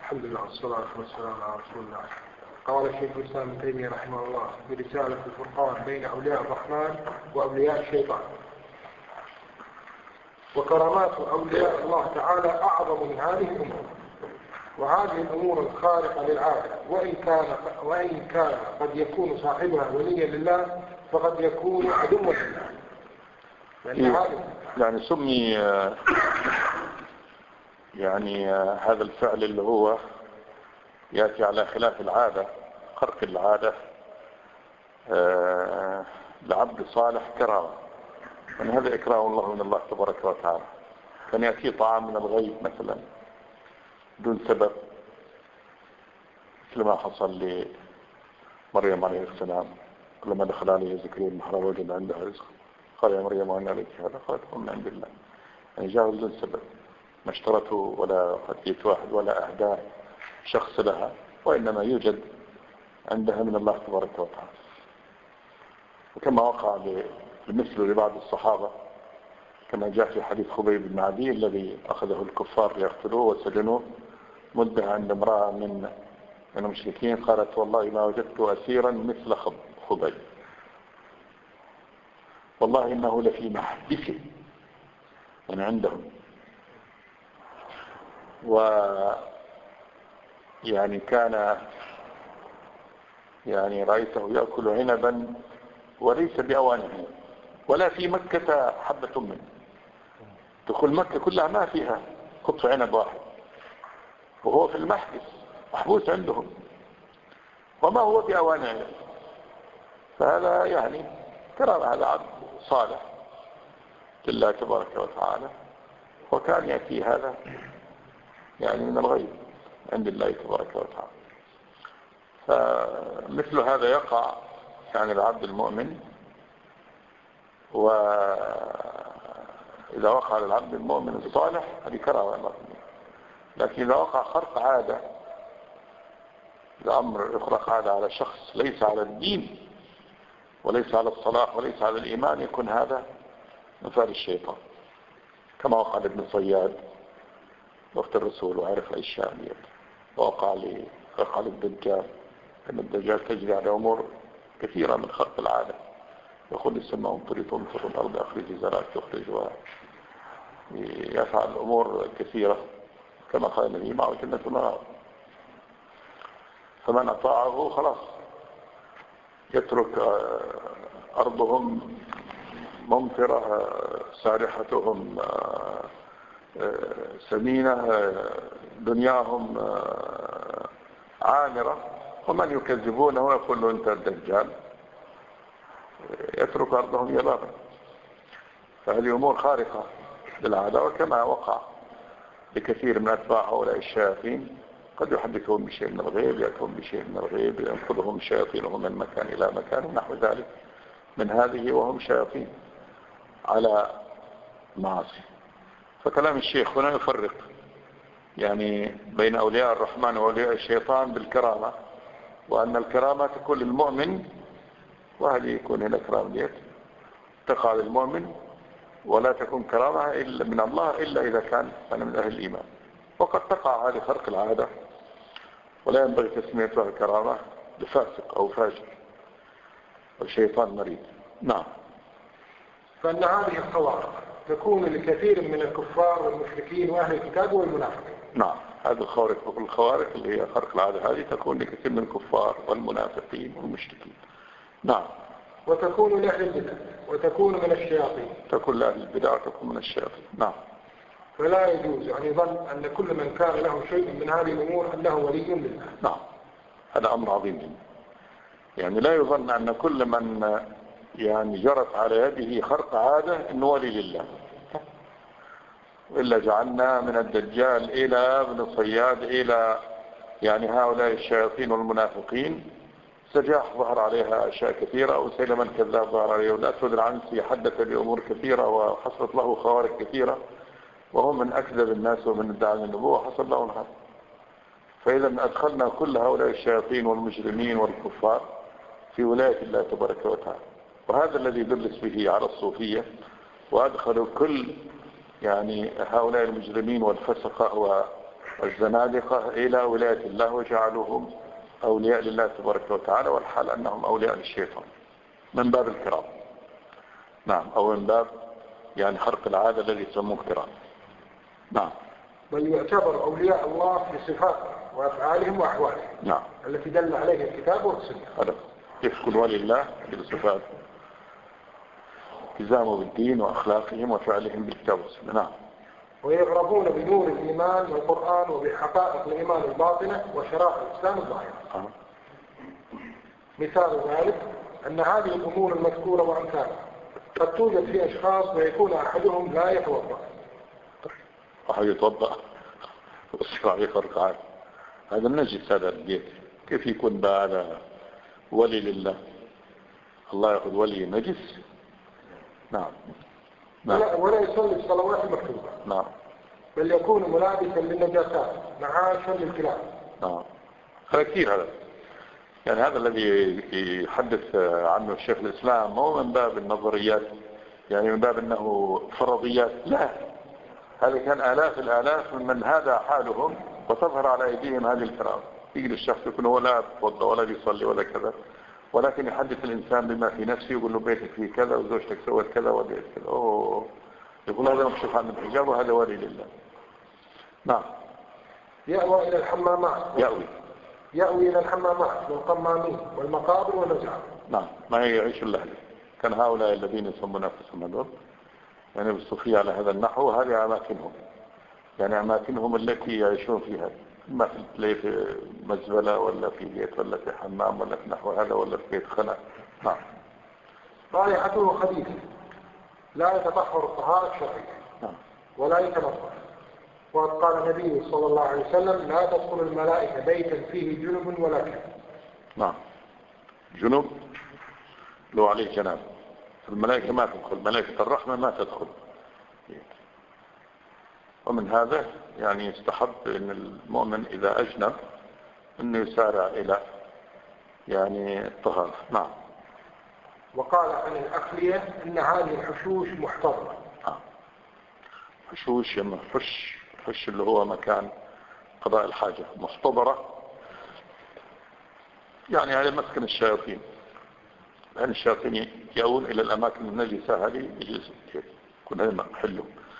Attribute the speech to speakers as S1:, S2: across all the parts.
S1: الحمد لله والصلاة والسلام على رسول الله. قال الشيخ الإسلام ابن تيمية رحمه الله برسالة الفرقان بين أولياء الرحمن وأولياء الشيطان: وكرامات أولياء الله تعالى أعظم من هذه الأمور، وهذه الأمور الخارقة للعادة وإن كان قد يكون صاحبها وليا لله فقد يكون عدوا لله.
S2: يعني سمي يعني هذا الفعل اللي هو يأتي على خلاف العادة، خرق العادة، لعبد صالح كرامة، يعني هذا إكرام الله من الله تبارك وتعالى. كان يأتي طعام من الغيب مثلا دون سبب، مثل ما حصل لمريم عليه السلام لما دخل عليه زكريا المحراب وجد عندها رزق، قال يا مريم وأن عليك هذا؟ قالت هو من عند الله. يعني جاء بدون سبب، ما اشترته ولا هديت واحد ولا أهداه شخص لها، وإنما يوجد عندها من الله تبارك وتعالى. وكما وقع بالمثل لبعض الصحابة كما جاء في حديث خبيب بن عدي الذي أخذه الكفار ليقتلوه وسجنوه مدة عند امرأة من المشركين، قالت والله ما وجدت أسيرا مثل خبيب، والله إنه لفي محبسه من عندهم. ويعني كان يعني رأيته يأكل عنبا وليس بأوانه، ولا في مكة حبة منه. دخول مكة كلها ما فيها قطف عنب واحد، وهو في المحبس محبوس عندهم وما هو بأوان عنب. فهذا يعني كرامة، هذا عبد صالح لله تبارك وتعالى، وكان يأتي هذا يعني من الغيب عند الله تبارك وتعالى. فمثل هذا يقع يعني العبد المؤمن، وإذا وقع للعبد المؤمن الصالح هذه كرامة الله. لكن إذا وقع خرق عادة، الأمر يخرق عادة على شخص ليس على الدين وليس على الصلاح وليس على الإيمان، يكون هذا مثال الشيطان، كما وقع لابن صياد وقت الرسول وعرف الأشياء دي، ووقع للدجال، أن الدجال تجري على أمور كثيرة من خرق العادة، يقول السماء وامطري تنفر الأرض أخرج زرعك تخرج، ويفعل أمور كثيرة كما قال النبي معه جنة ونار. فمن أطاعه خلاص يترك أرضهم ممطرة، سارحتهم سمينة، دنياهم عامرة، ومن يكذبونه ويقول أنت الدجال يترك أرضهم يبابا. فهذه أمور خارقة للعادة، وكما وقع لكثير من أتباع هؤلاء الشياطين قد يحدثهم بشيء من الغيب، يأتون بشيء من الغيب، ينقلهم شياطينهم من مكان إلى مكان ونحو ذلك من هذه، وهم شياطين على معاصي. فكلام الشيخ هنا يفرق يعني بين أولياء الرحمن وأولياء الشيطان بالكرامة، وأن الكرامة تكون للمؤمن، وهذه يكون هنا كرامة تقع للمؤمن، ولا تكون كرامة إلا من الله إلا إذا كان من أهل الإيمان. وقد تقع هذه خرق العادة ولا ينبغي تسميتها كرامة لفاسق أو فاجر والشيطان مريض. نعم.
S1: فأن هذه الخوارق تكون لكثير من الكفار والمشركين وأهل الكتاب والمنافقين.
S2: نعم، هذه الخوارق اللي هي خرق العادة هذه تكون لكثير من الكفار والمنافقين والمشركين. نعم.
S1: وتكون لأهل البدع وتكون من الشياطين.
S2: تكون لأهل البدع وتكون من الشياطين. نعم.
S1: فلا يجوز أن يظن أن كل من كان له شيء من هذه الأمور أنه ولي لله.
S2: نعم، هذا أمر عظيم جدا. يعني لا يظن أن كل من يعني جرت على يده خرق عادة أنه ولي لله، إلا جعلنا من الدجال إلى ابن صياد إلى يعني هؤلاء الشياطين والمنافقين سجاح ظهر عليها أشياء كثيرة، وسيلما الكذاب ظهر عليه، والأسود العنسي حدث بأمور كثيرة وحصلت له خوارق كثيرة، وهو من أكذب الناس ومن ادعى النبوة حصل له الحق. فإذا أدخلنا كل هؤلاء الشياطين والمجرمين والكفار في ولاية الله تبارك وتعالى، وهذا الذي دلس به على الصوفية، وأدخلوا كل يعني هؤلاء المجرمين والفسقة الزنادقة إلى ولاية الله وجعلوهم أولياء لله تبارك وتعالى، والحال أنهم أولياء للشيطان من باب الكرام. نعم، أو من باب يعني خرق العادة الذي يسموه كرام. نعم.
S1: بل يعتبر أولياء الله بصفاتهم وأفعالهم وأحوالهم.
S2: نعم.
S1: التي دل عليها الكتاب والسنة.
S2: هذا يكون ولي الله بصفات التزامه بالدين وأخلاقهم وفعلهم بالكتاب والسنة. نعم.
S1: ويعرفون بنور الإيمان والقرآن وبحقائق الإيمان الباطنة وشرائع الإسلام الظاهرة. مثال ذلك أن هذه الأمور المذكورة وأمثالها قد توجد في أشخاص ويكون أحدهم لا يتوضأ.
S2: واحد يتوضأ والصلاة عليه خرق عادة، هذا النجس، هذا البيت كيف يكون بقى ولي لله؟ الله يأخذ ولي نجس؟ نعم.
S1: نعم. ولا يصلي الصلوات المكتوبة.
S2: نعم.
S1: بل يكون ملابسا للنجاسات معاشا للكلاب.
S2: نعم. هذا كثير هذا، يعني هذا الذي يحدث عنه الشيخ الإسلام هو من باب النظريات، يعني من باب أنه فرضيات. لا، هذا كان آلاف الآلاف من هذا حالهم وتظهر على أيديهم هذه الفرائض. يجي الشخص يكون هو لا يتوضا ولا بيصلي ولا كذا، ولكن يحدث الإنسان بما في نفسه، يقول له بيتك فيه كذا وزوجتك سوت كذا وبيت كذا. يقول هذا مكشوف عن الحجاب وهذا ولي لله. نعم.
S1: يأوي إلى الحمامات. يأوي إلى الحمامات والقمامين والمقابر والمزارع.
S2: نعم، ما يعيش إلا هذا. كان هؤلاء الذين يسمون أنفسهم هذول يعني بالصوفية على هذا النحو، هذه أماكنهم، يعني أماكنهم التي يعيشون فيها، ما في مزبلة ولا في بيت ولا في حمام ولا في نحو هذا ولا في بيت خلا. نعم.
S1: رائحته خبيثة، لا يتطهر الطهارة الشرعية.
S2: نعم.
S1: ولا يتنظف. وقد قال النبي صلى الله عليه وسلم لا تدخل الملائكة بيتا فيه جنب ولا كلب.
S2: نعم. جنب لو عليه جناب الملائكة ما تدخل، ملائكة الرحمة ما تدخل. ومن هذا يعني يستحب ان المؤمن اذا اجنب انه يسارع الى يعني الطهارة. نعم.
S1: وقال عن الأخلية ان هذه الحشوش محتضرة.
S2: حشوش يما حش اللي هو مكان قضاء الحاجة، محتضرة يعني على مسكن الشياطين، لأن الشياطين يأون إلى الأماكن النجسة هذه يكون هذا محله.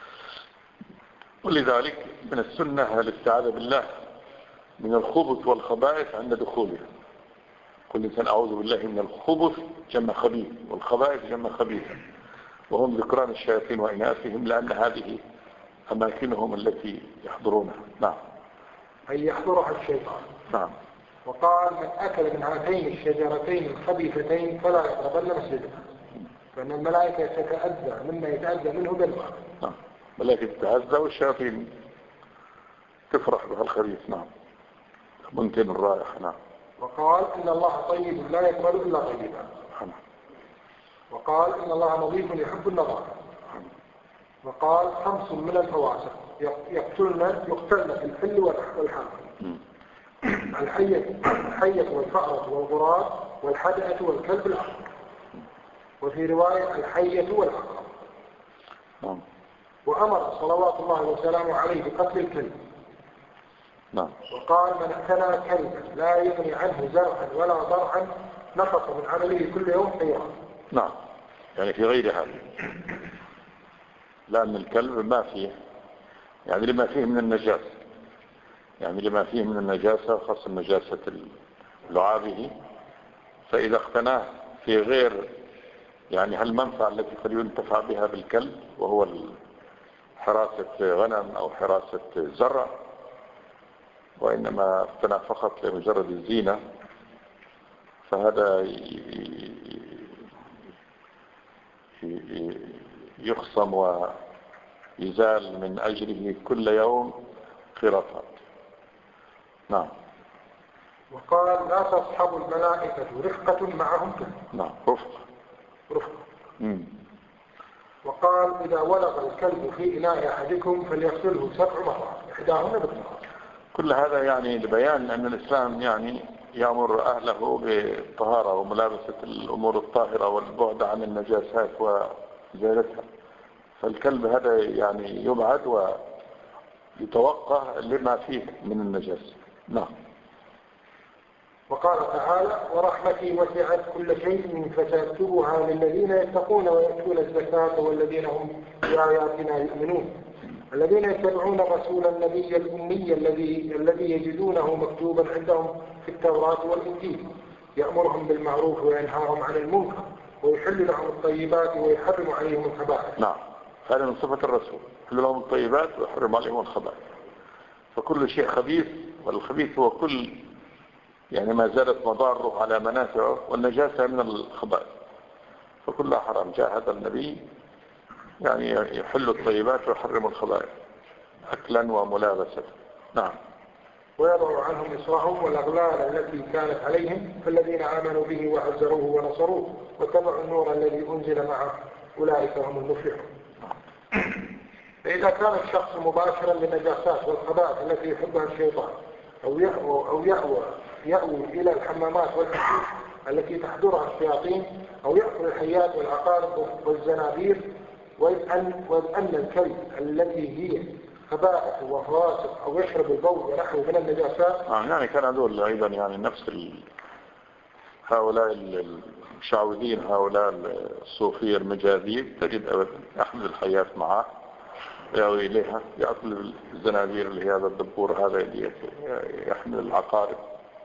S2: ولذلك من السنة الاستعاذة بالله من الخبث والخبائث عند دخولها. كل إنسان أعوذ بالله من الخبث جمع خبيث والخبائث جمع خبيث، وهم ذكران الشياطين وإناثهم، لأن هذه أماكنهم التي يحضرونها. نعم.
S1: أي يحضرها الشيطان.
S2: نعم.
S1: وقال من أكل من هاتين الشجرتين الخبيثتين فلا يقربن مسجدها، فإن الملائكة تتأذى مما يتأذى منه بالماء.
S2: نعم. الملائكة تتأذى والشياطين تفرح بها الخبيث. نعم. منتن الرائحة. نعم.
S1: وقال إن الله طيب لا يقبل إلا طيبا. وقال إن الله نظيف يحب النظافة. وقال 5 من الفواسق يقتلن في الحل والحرم: الحية والفأرة والغراب والحدأة والكلب الأحمر. وفي رواية الحية والعقرب. وأمر صلوات الله وسلامه عليه بقتل الكلب. وقال من اقتنى كلبا لا يغني عنه زرعا ولا ضرعا نقص من عمله كل يوم قيراط.
S2: نعم، يعني في غير هذا، لأن الكلب ما فيه يعني لما فيه من النجاسة، يعني لما فيه من النجاسة خاصة نجاسة لعابه، فإذا اقتناه في غير يعني هالمنفعة التي قد ينتفع بها بالكلب، وهو حراسة غنم أو حراسة زرع، وإنما اقتنى فقط لمجرد الزينة، فهذا يخصم ويزال من أجله كل يوم قيراطات. نعم.
S1: وقال لا تصحب الملائكة رفقة معهم كلب.
S2: نعم، رفقة.
S1: وقال إذا ولغ الكلب في إناء أحدكم فليغسله 7 مرات إحداهن بالطهارة.
S2: كل هذا يعني لبيان أن الإسلام يعني يأمر أهله بالطهارة وملابسة الأمور الطاهرة والبعد عن النجاسات وزيارتها. فالكلب هذا يعني يبعد يتوقع لما فيه من النجاسة. نعم.
S1: وقال تعالى ورحمتي وسعت كل شيء فسأكتبها للذين يتقون ويؤتون الزكاة والذين هم بآياتنا يؤمنون الذين يتبعون رسول النبي الأمي الذي يجدونه مكتوبا عندهم في التوراة والإنجيل يأمرهم بالمعروف وينهاهم عن المنكر ويحل لهم الطيبات ويحرم عليهم الخبائث.
S2: نعم، هذا من صفة الرسول، يحل لهم الطيبات ويحرم عليهم الخبائث. فكل شيء خبيث، والخبيث هو كل يعني ما زالت مضاره على منافعه، والنجاسة من الخبائث، فكلها حرام. جاء هذا النبي يعني يحل الطيبات ويحرم الخبائث أكلا وملابسة. نعم.
S1: ويضع عنهم إصرهم والأغلال التي كانت عليهم فالذين آمنوا به وعزروه ونصروه واتبعوا النور الذي أنزل معه أولئك هم المفلحون. فإذا كان الشخص مباشرا للنجاسات والخبائث التي يحبها الشيطان أو يأوي إلى الحمامات والحشيش التي تحضرها الشياطين أو يأكل الحيات والعقارب والزنابير وإذ أن الكلب التي هي خبائث وفواسق أو يشرب البول ونحو من النجاسات.
S2: يعني كان هذول أيضا يعني نفس هؤلاء المشعوذين، هؤلاء الصوفية المجاذيب، تجد أبدا يحمل الحيات معه يأوي إليها، يأكل الزنابير اللي هذا الدبور هذا اللي يحمل العقارب،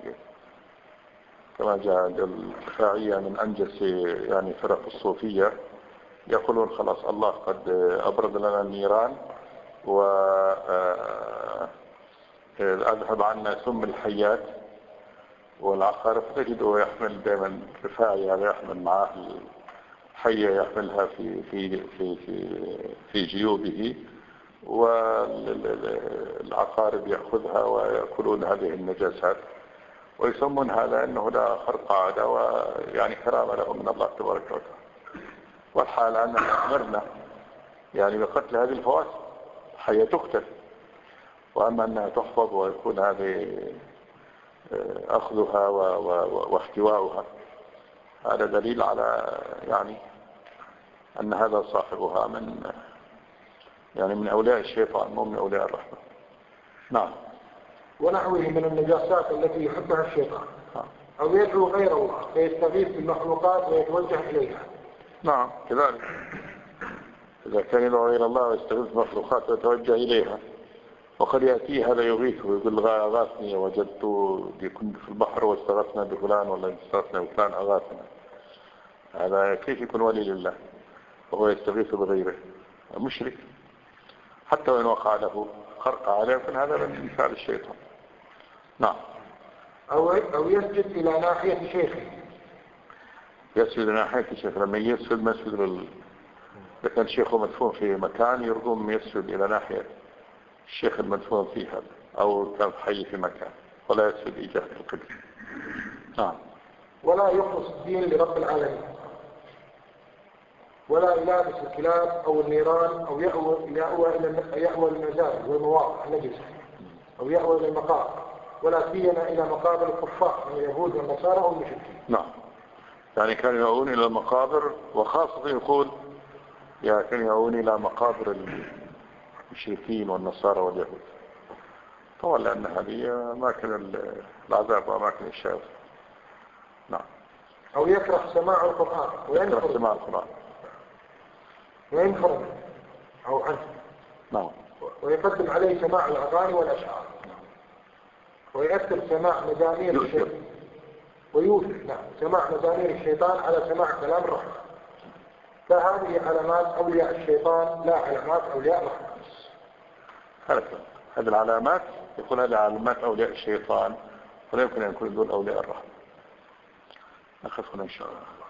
S2: كما جاء الكفاعية من أنجس يعني فرق الصوفية يقولون خلاص الله قد أبرد لنا النيران وأذهب عنا سم الحيات والعقارب، تجده يحمل دائما كفاعي هذا يحمل معه الحية، يحملها في جيوبه، والعقارب يأخذها ويأكلون هذه النجاسات، ويسمون هذا أنه لا خرق عادة ويعني كرامة له من الله تبارك وتعالى. والحال أننا أمرنا يعني بقتل هذه الفواسق، حية تقتل، وأما أنها تحفظ ويكون هذه أخذها واحتواؤها، هذا دليل على يعني أن هذا صاحبها من أولياء الشيطان مو من أولياء الرحمن. نعم.
S1: ونحوه من النجاسات التي يحبها الشيطان أو يدعو غير الله فيستغيث بالمخلوقات ويتوجه إليها.
S2: نعم كذلك، إذا كان يدعو غير الله ويستغيث بالمخلوقات ويتوجه إليها، وقد يأتي هذا يغيثه ويقول أغاثني وجدت كنت في البحر واستغثنا بفلان ولا استغثنا بفلان أغاثنا، هذا كيف يكون ولي لله وهو يستغيث بغيره؟ مشرك، حتى وإن وقع له خرق عليه يكون هذا من مثال الشيطان. نعم.
S1: أو يسجد إلى ناحية شيخه،
S2: يسجد إلى ناحية الشيخ، لما يسجد مسجد إذا كان شيخه مدفون في مكان يرقم يسجد إلى ناحية الشيخ المدفون فيه هذا، أو كان حي في مكان، ولا يسجد إجابة القبل. نعم.
S1: ولا يخلص الدين لرب العالمين، ولا يلابس الكلاب أو النيران أو يأوى المزارع والمواقع النجسة، أو يأوى إلى المقابر، ولا سيما إلى مقابر الكفار من اليهود والنصارى والمشركين.
S2: نعم، يعني كانوا يأوون إلى المقابر، وخاصة يقول كانوا يأوون إلى مقابر المشركين والنصارى واليهود، طبعا لأن هذه أماكن العذاب وأماكن الشهوة. نعم.
S1: أو يكره سماع القرآن وينفر أو عنه.
S2: نعم.
S1: ويقدم عليه سماع الأغاني والأشعار، ويأثر سماع مزامير الشيطان ويوثر سماع مزامير الشيطان على سماع كلام الرحمن. فهذه علامات أولياء الشيطان لا علامات أولياء الرحمن.
S2: هذه العلامات يقول هذه علامات أولياء الشيطان، ولا يمكن أن يكون دول أولياء الرحمن. نخف هنا إن شاء الله.